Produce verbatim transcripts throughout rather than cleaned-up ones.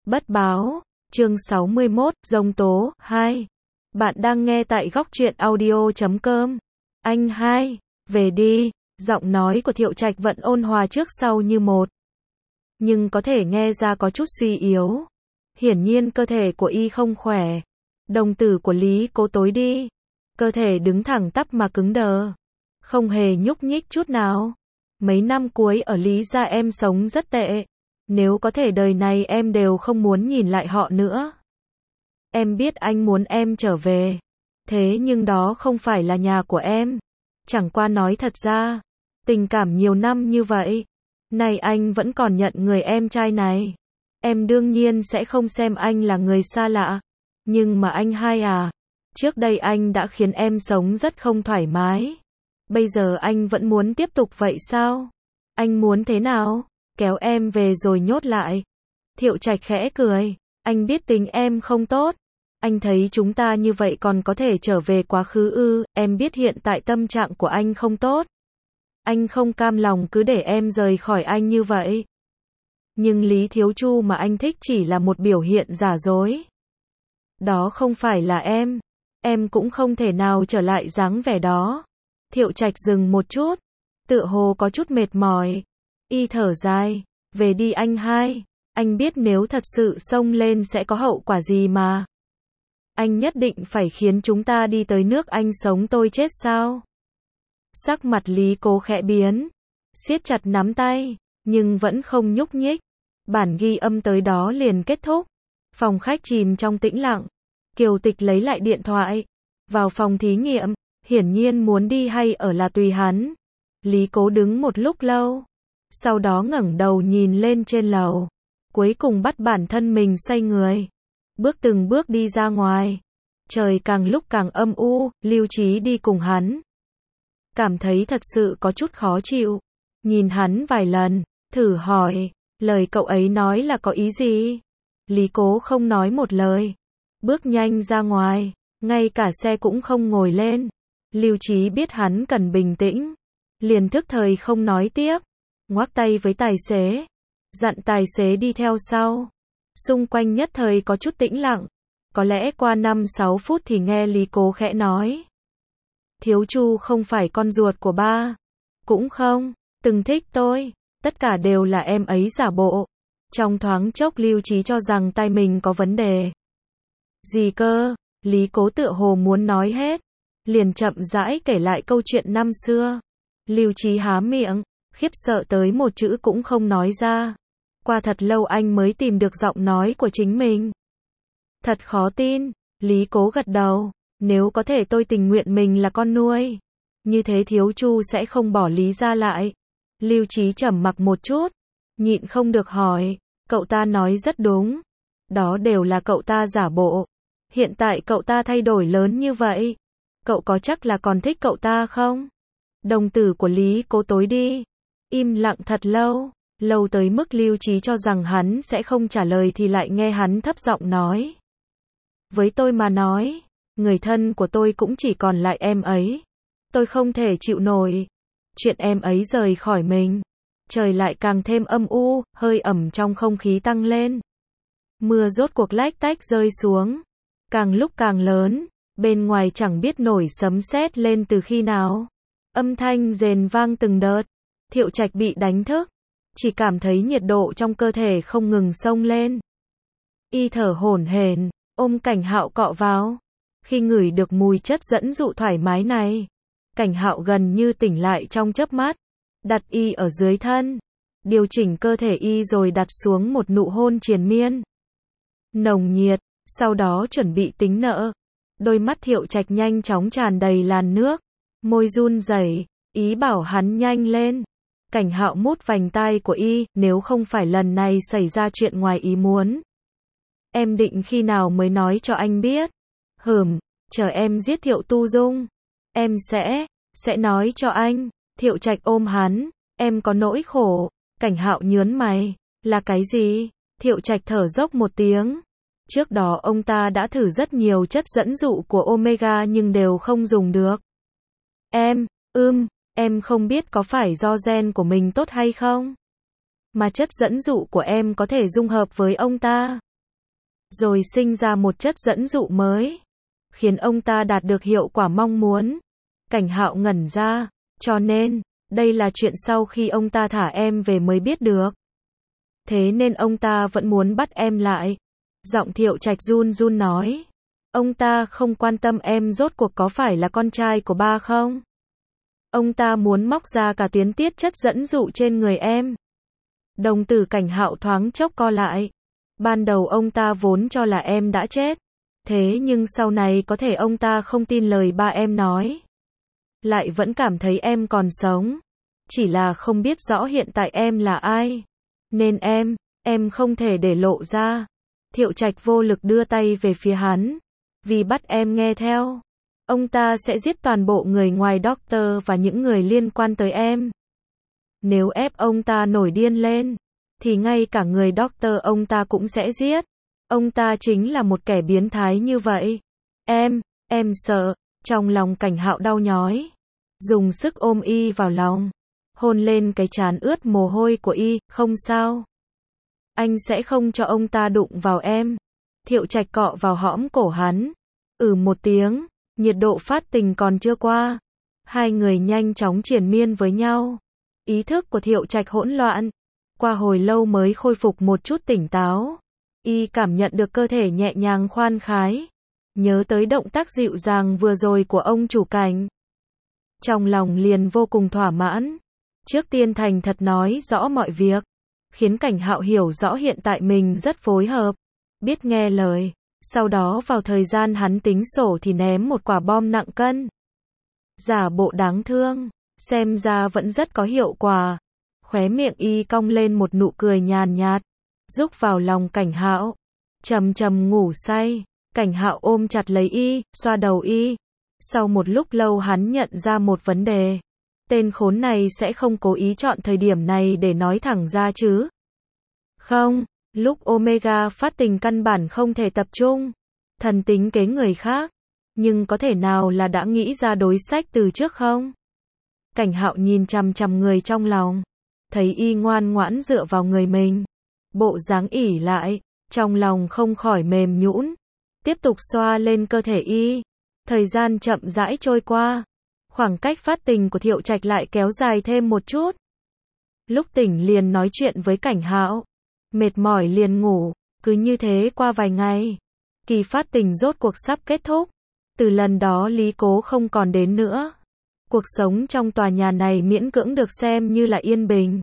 Bất báo, chương sáu mươi mốt, Giông tố, hai. Bạn đang nghe tại góc truyện audio chấm com. Anh hai, về đi, giọng nói của Thiệu Trạch vẫn ôn hòa trước sau như một. Nhưng có thể nghe ra có chút suy yếu. Hiển nhiên cơ thể của y không khỏe. Đồng tử của Lý Cố tối đi. Cơ thể đứng thẳng tắp mà cứng đờ. Không hề nhúc nhích chút nào. Mấy năm cuối ở Lý gia em sống rất tệ. Nếu có thể đời này em đều không muốn nhìn lại họ nữa. Em biết anh muốn em trở về. Thế nhưng đó không phải là nhà của em. Chẳng qua nói thật ra, tình cảm nhiều năm như vậy, nay anh vẫn còn nhận người em trai này. Em đương nhiên sẽ không xem anh là người xa lạ. Nhưng mà anh hai à, trước đây anh đã khiến em sống rất không thoải mái. Bây giờ anh vẫn muốn tiếp tục vậy sao? Anh muốn thế nào? Kéo em về rồi nhốt lại. Thiệu Trạch khẽ cười. Anh biết tính em không tốt. Anh thấy chúng ta như vậy còn có thể trở về quá khứ ư? Em biết hiện tại tâm trạng của anh không tốt. Anh không cam lòng cứ để em rời khỏi anh như vậy. Nhưng Lý Thiếu Chu mà anh thích chỉ là một biểu hiện giả dối. Đó không phải là em. Em cũng không thể nào trở lại dáng vẻ đó. Thiệu Trạch dừng một chút. Tựa hồ có chút mệt mỏi. Y thở dài. Về đi anh hai. Anh biết nếu thật sự xông lên sẽ có hậu quả gì mà. Anh nhất định phải khiến chúng ta đi tới nước anh sống tôi chết sao? Sắc mặt Lý Cố khẽ biến. Siết chặt nắm tay. Nhưng vẫn không nhúc nhích. Bản ghi âm tới đó liền kết thúc. Phòng khách chìm trong tĩnh lặng. Kiều Tịch lấy lại điện thoại. Vào phòng thí nghiệm. Hiển nhiên muốn đi hay ở là tùy hắn. Lý Cố đứng một lúc lâu. Sau đó ngẩng đầu nhìn lên trên lầu. Cuối cùng bắt bản thân mình xoay người. Bước từng bước đi ra ngoài. Trời càng lúc càng âm u, Lưu Trí đi cùng hắn. Cảm thấy thật sự có chút khó chịu. Nhìn hắn vài lần, thử hỏi, lời cậu ấy nói là có ý gì? Lý Cố không nói một lời. Bước nhanh ra ngoài, ngay cả xe cũng không ngồi lên. Lưu Trí biết hắn cần bình tĩnh. Liền thức thời không nói tiếp. Ngoắc tay với tài xế. Dặn tài xế đi theo sau. Xung quanh nhất thời có chút tĩnh lặng. Có lẽ qua năm sáu phút thì nghe Lý Cố khẽ nói. Thiếu Chu không phải con ruột của ba. Cũng không, từng thích tôi. Tất cả đều là em ấy giả bộ. Trong thoáng chốc Lưu Trí cho rằng tai mình có vấn đề. Gì cơ? Lý Cố tựa hồ muốn nói hết. Liền chậm rãi kể lại câu chuyện năm xưa. Lưu Trí há miệng. Khiếp sợ tới một chữ cũng không nói ra. Qua thật lâu anh mới tìm được giọng nói của chính mình. Thật khó tin. Lý Cố gật đầu. Nếu có thể tôi tình nguyện mình là con nuôi. Như thế Thiếu Chu sẽ không bỏ Lý ra lại. Lưu Trí trầm mặc một chút. Nhịn không được hỏi. Cậu ta nói rất đúng. Đó đều là cậu ta giả bộ. Hiện tại cậu ta thay đổi lớn như vậy. Cậu có chắc là còn thích cậu ta không? Đồng tử của Lý Cố tối đi. Im lặng thật lâu. Lâu tới mức Lưu Trí cho rằng hắn sẽ không trả lời thì lại nghe hắn thấp giọng nói. Với tôi mà nói, người thân của tôi cũng chỉ còn lại em ấy. Tôi không thể chịu nổi. Chuyện em ấy rời khỏi mình. Trời lại càng thêm âm u, hơi ẩm trong không khí tăng lên. Mưa rốt cuộc lách tách rơi xuống. Càng lúc càng lớn, bên ngoài chẳng biết nổi sấm sét lên từ khi nào. Âm thanh rền vang từng đợt. Thiệu Trạch bị đánh thức. Chỉ cảm thấy nhiệt độ trong cơ thể không ngừng xông lên. Y thở hổn hển, ôm Cảnh Hạo cọ vào. Khi ngửi được mùi chất dẫn dụ thoải mái này, Cảnh Hạo gần như tỉnh lại trong chớp mắt. Đặt y ở dưới thân. Điều chỉnh cơ thể y rồi đặt xuống một nụ hôn triền miên. Nồng nhiệt, sau đó chuẩn bị tính nợ. Đôi mắt Thiệu Trạch nhanh chóng tràn đầy làn nước. Môi run rẩy, ý bảo hắn nhanh lên. Cảnh Hạo mút vành tai của y, nếu không phải lần này xảy ra chuyện ngoài ý muốn. Em định khi nào mới nói cho anh biết? Hừm, chờ em giết Thiệu Tu Dung. Em sẽ, sẽ nói cho anh. Thiệu Trạch ôm hắn, em có nỗi khổ. Cảnh Hạo nhớn mày, là cái gì? Thiệu Trạch thở dốc một tiếng. Trước đó ông ta đã thử rất nhiều chất dẫn dụ của Omega nhưng đều không dùng được. Em, ưm. Em không biết có phải do gen của mình tốt hay không? Mà chất dẫn dụ của em có thể dung hợp với ông ta. rồi sinh ra một chất dẫn dụ mới, khiến ông ta đạt được hiệu quả mong muốn. Cảnh Hạo ngẩn ra, cho nên, đây là chuyện sau khi ông ta thả em về mới biết được. Thế nên ông ta vẫn muốn bắt em lại. Giọng Thiệu Trạch run run nói. Ông ta không quan tâm em rốt cuộc có phải là con trai của ba không? Ông ta muốn móc ra cả tuyến tiết chất dẫn dụ trên người em. Đồng tử Cảnh Hạo thoáng chốc co lại. Ban đầu ông ta vốn cho là em đã chết. Thế nhưng sau này có thể ông ta không tin lời ba em nói. Lại vẫn cảm thấy em còn sống. Chỉ là không biết rõ hiện tại em là ai. Nên em, em không thể để lộ ra. Thiệu Trạch vô lực đưa tay về phía hắn. Vì bắt em nghe theo, ông ta sẽ giết toàn bộ người ngoài Doctor và những người liên quan tới em. Nếu ép ông ta nổi điên lên, thì ngay cả người Doctor ông ta cũng sẽ giết. Ông ta chính là một kẻ biến thái như vậy. Em, em sợ. Trong lòng Cảnh Hạo đau nhói. Dùng sức ôm y vào lòng. Hôn lên cái trán ướt mồ hôi của y, không sao. Anh sẽ không cho ông ta đụng vào em. Thiệu Trạch cọ vào hõm cổ hắn. Ừ một tiếng, nhiệt độ phát tình còn chưa qua. Hai người nhanh chóng triền miên với nhau. Ý thức của Thiệu Trạch hỗn loạn. Qua hồi lâu mới khôi phục một chút tỉnh táo. Y cảm nhận được cơ thể nhẹ nhàng khoan khái. Nhớ tới động tác dịu dàng vừa rồi của ông chủ Cảnh. Trong lòng liền vô cùng thỏa mãn. Trước tiên thành thật nói rõ mọi việc. Khiến Cảnh Hạo hiểu rõ hiện tại mình rất phối hợp. Biết nghe lời. Sau đó vào thời gian hắn tính sổ thì ném một quả bom nặng cân. Giả bộ đáng thương. Xem ra vẫn rất có hiệu quả. Khóe miệng y cong lên một nụ cười nhàn nhạt. Rúc vào lòng Cảnh Hạo. Trầm trầm ngủ say. Cảnh Hạo ôm chặt lấy y, xoa đầu y. Sau một lúc lâu hắn nhận ra một vấn đề. Tên khốn này sẽ không cố ý chọn thời điểm này để nói thẳng ra chứ? Không, lúc Omega phát tình căn bản không thể tập trung. Thần tính kế người khác. Nhưng có thể nào là đã nghĩ ra đối sách từ trước không? Cảnh Hạo nhìn chằm chằm người trong lòng. Thấy y ngoan ngoãn dựa vào người mình. Bộ dáng ỉ lại. Trong lòng không khỏi mềm nhũn. Tiếp tục xoa lên cơ thể y. Thời gian chậm rãi trôi qua. Khoảng cách phát tình của Thiệu Trạch lại kéo dài thêm một chút. Lúc tỉnh liền nói chuyện với Cảnh Hạo. Mệt mỏi liền ngủ. Cứ như thế qua vài ngày. Kỳ phát tình rốt cuộc sắp kết thúc. Từ lần đó Lý Cố không còn đến nữa. Cuộc sống trong tòa nhà này miễn cưỡng được xem như là yên bình.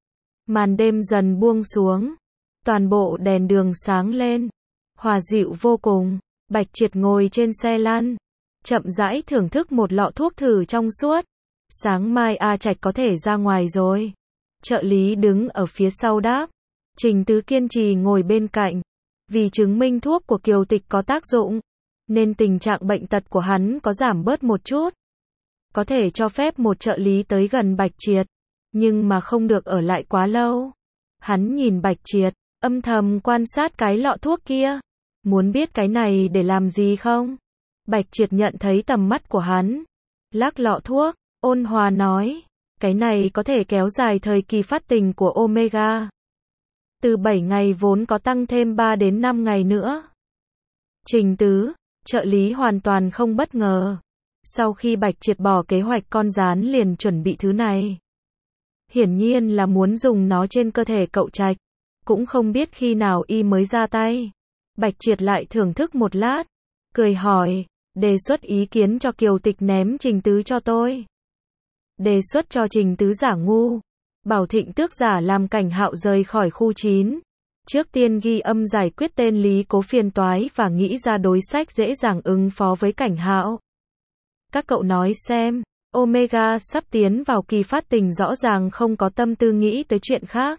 Màn đêm dần buông xuống. Toàn bộ đèn đường sáng lên. Hòa dịu vô cùng. Bạch Triệt ngồi trên xe lăn. Chậm rãi thưởng thức một lọ thuốc thử trong suốt. Sáng mai A Trạch có thể ra ngoài rồi. Trợ lý đứng ở phía sau đáp. Trình Tứ kiên trì ngồi bên cạnh. Vì chứng minh thuốc của Kiều Tịch có tác dụng. Nên tình trạng bệnh tật của hắn có giảm bớt một chút. Có thể cho phép một trợ lý tới gần Bạch Triệt. Nhưng mà không được ở lại quá lâu. Hắn nhìn Bạch Triệt. Âm thầm quan sát cái lọ thuốc kia. Muốn biết cái này để làm gì không? Bạch Triệt nhận thấy tầm mắt của hắn. Lắc lọ thuốc, ôn hòa nói. Cái này có thể kéo dài thời kỳ phát tình của Omega. Từ bảy ngày vốn có tăng thêm ba đến năm ngày nữa. Trình Tứ, trợ lý hoàn toàn không bất ngờ. Sau khi Bạch Triệt bỏ kế hoạch con gián liền chuẩn bị thứ này. Hiển nhiên là muốn dùng nó trên cơ thể cậu Trạch. Cũng không biết khi nào y mới ra tay. Bạch Triệt lại thưởng thức một lát. Cười hỏi, đề xuất ý kiến cho Kiều Tịch ném Trình Tứ cho tôi. Đề xuất cho Trình Tứ giả ngu. Bảo Thịnh Tước giả làm Cảnh Hạo rời khỏi khu chín. Trước tiên ghi âm giải quyết tên Lý Cố phiền toái và nghĩ ra đối sách dễ dàng ứng phó với Cảnh Hạo. Các cậu nói xem, Omega sắp tiến vào kỳ phát tình rõ ràng không có tâm tư nghĩ tới chuyện khác.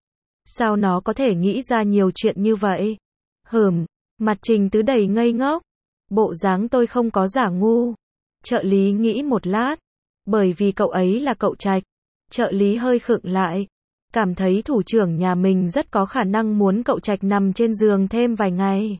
Sao nó có thể nghĩ ra nhiều chuyện như vậy? Hửm, mặt Trình Tứ đầy ngây ngốc. Bộ dáng tôi không có giả ngu. Trợ lý nghĩ một lát. Bởi vì cậu ấy là cậu Trạch. Trợ lý hơi khựng lại. Cảm thấy thủ trưởng nhà mình rất có khả năng muốn cậu Trạch nằm trên giường thêm vài ngày.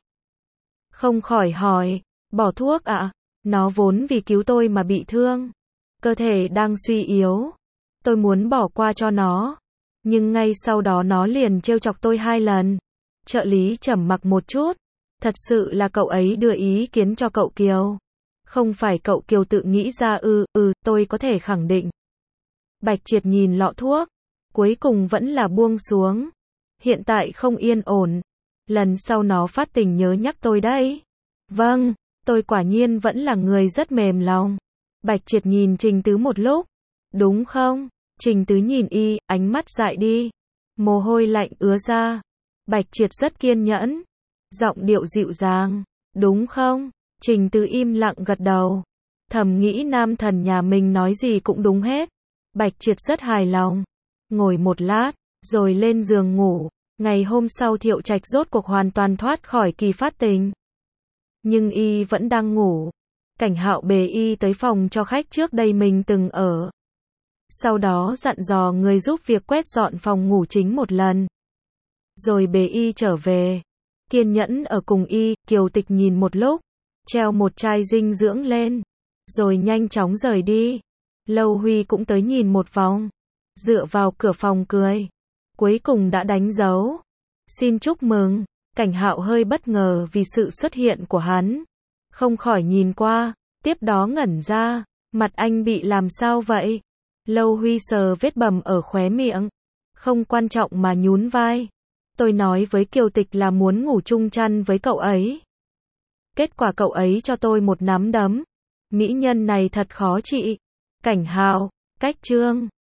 Không khỏi hỏi, bỏ thuốc ạ? À? Nó vốn vì cứu tôi mà bị thương. Cơ thể đang suy yếu. Tôi muốn bỏ qua cho nó. Nhưng ngay sau đó nó liền trêu chọc tôi hai lần. Trợ lý trầm mặc một chút. Thật sự là cậu ấy đưa ý kiến cho cậu Kiều. Không phải cậu Kiều tự nghĩ ra ư, ừ, tôi có thể khẳng định. Bạch Triệt nhìn lọ thuốc, cuối cùng vẫn là buông xuống. Hiện tại không yên ổn. Lần sau nó phát tình nhớ nhắc tôi đấy. Vâng, tôi quả nhiên vẫn là người rất mềm lòng. Bạch Triệt nhìn Trình Tứ một lúc. Đúng không? Trình Tứ nhìn y, ánh mắt dại đi. Mồ hôi lạnh ứa ra. Bạch Triệt rất kiên nhẫn. Giọng điệu dịu dàng. Đúng không? Trình Tứ im lặng gật đầu. Thầm nghĩ nam thần nhà mình nói gì cũng đúng hết. Bạch Triệt rất hài lòng. Ngồi một lát, rồi lên giường ngủ. Ngày hôm sau Thiệu Trạch rốt cuộc hoàn toàn thoát khỏi kỳ phát tình. Nhưng y vẫn đang ngủ. Cảnh Hạo bề y tới phòng cho khách trước đây mình từng ở. Sau đó dặn dò người giúp việc quét dọn phòng ngủ chính một lần. Rồi bề y trở về. Kiên nhẫn ở cùng y, Kiều Tịch nhìn một lúc. Treo một chai dinh dưỡng lên. Rồi nhanh chóng rời đi. Lâu Huy cũng tới nhìn một vòng. Dựa vào cửa phòng cười. Cuối cùng đã đánh dấu. Xin chúc mừng. Cảnh Hạo hơi bất ngờ vì sự xuất hiện của hắn. Không khỏi nhìn qua. Tiếp đó ngẩn ra. Mặt anh bị làm sao vậy? Lâu Huy sờ vết bầm ở khóe miệng. Không quan trọng mà nhún vai. Tôi nói với Kiều Tịch là muốn ngủ chung chăn với cậu ấy. Kết quả cậu ấy cho tôi một nắm đấm. Mỹ nhân này thật khó trị. Cảnh Hạo, cách chương.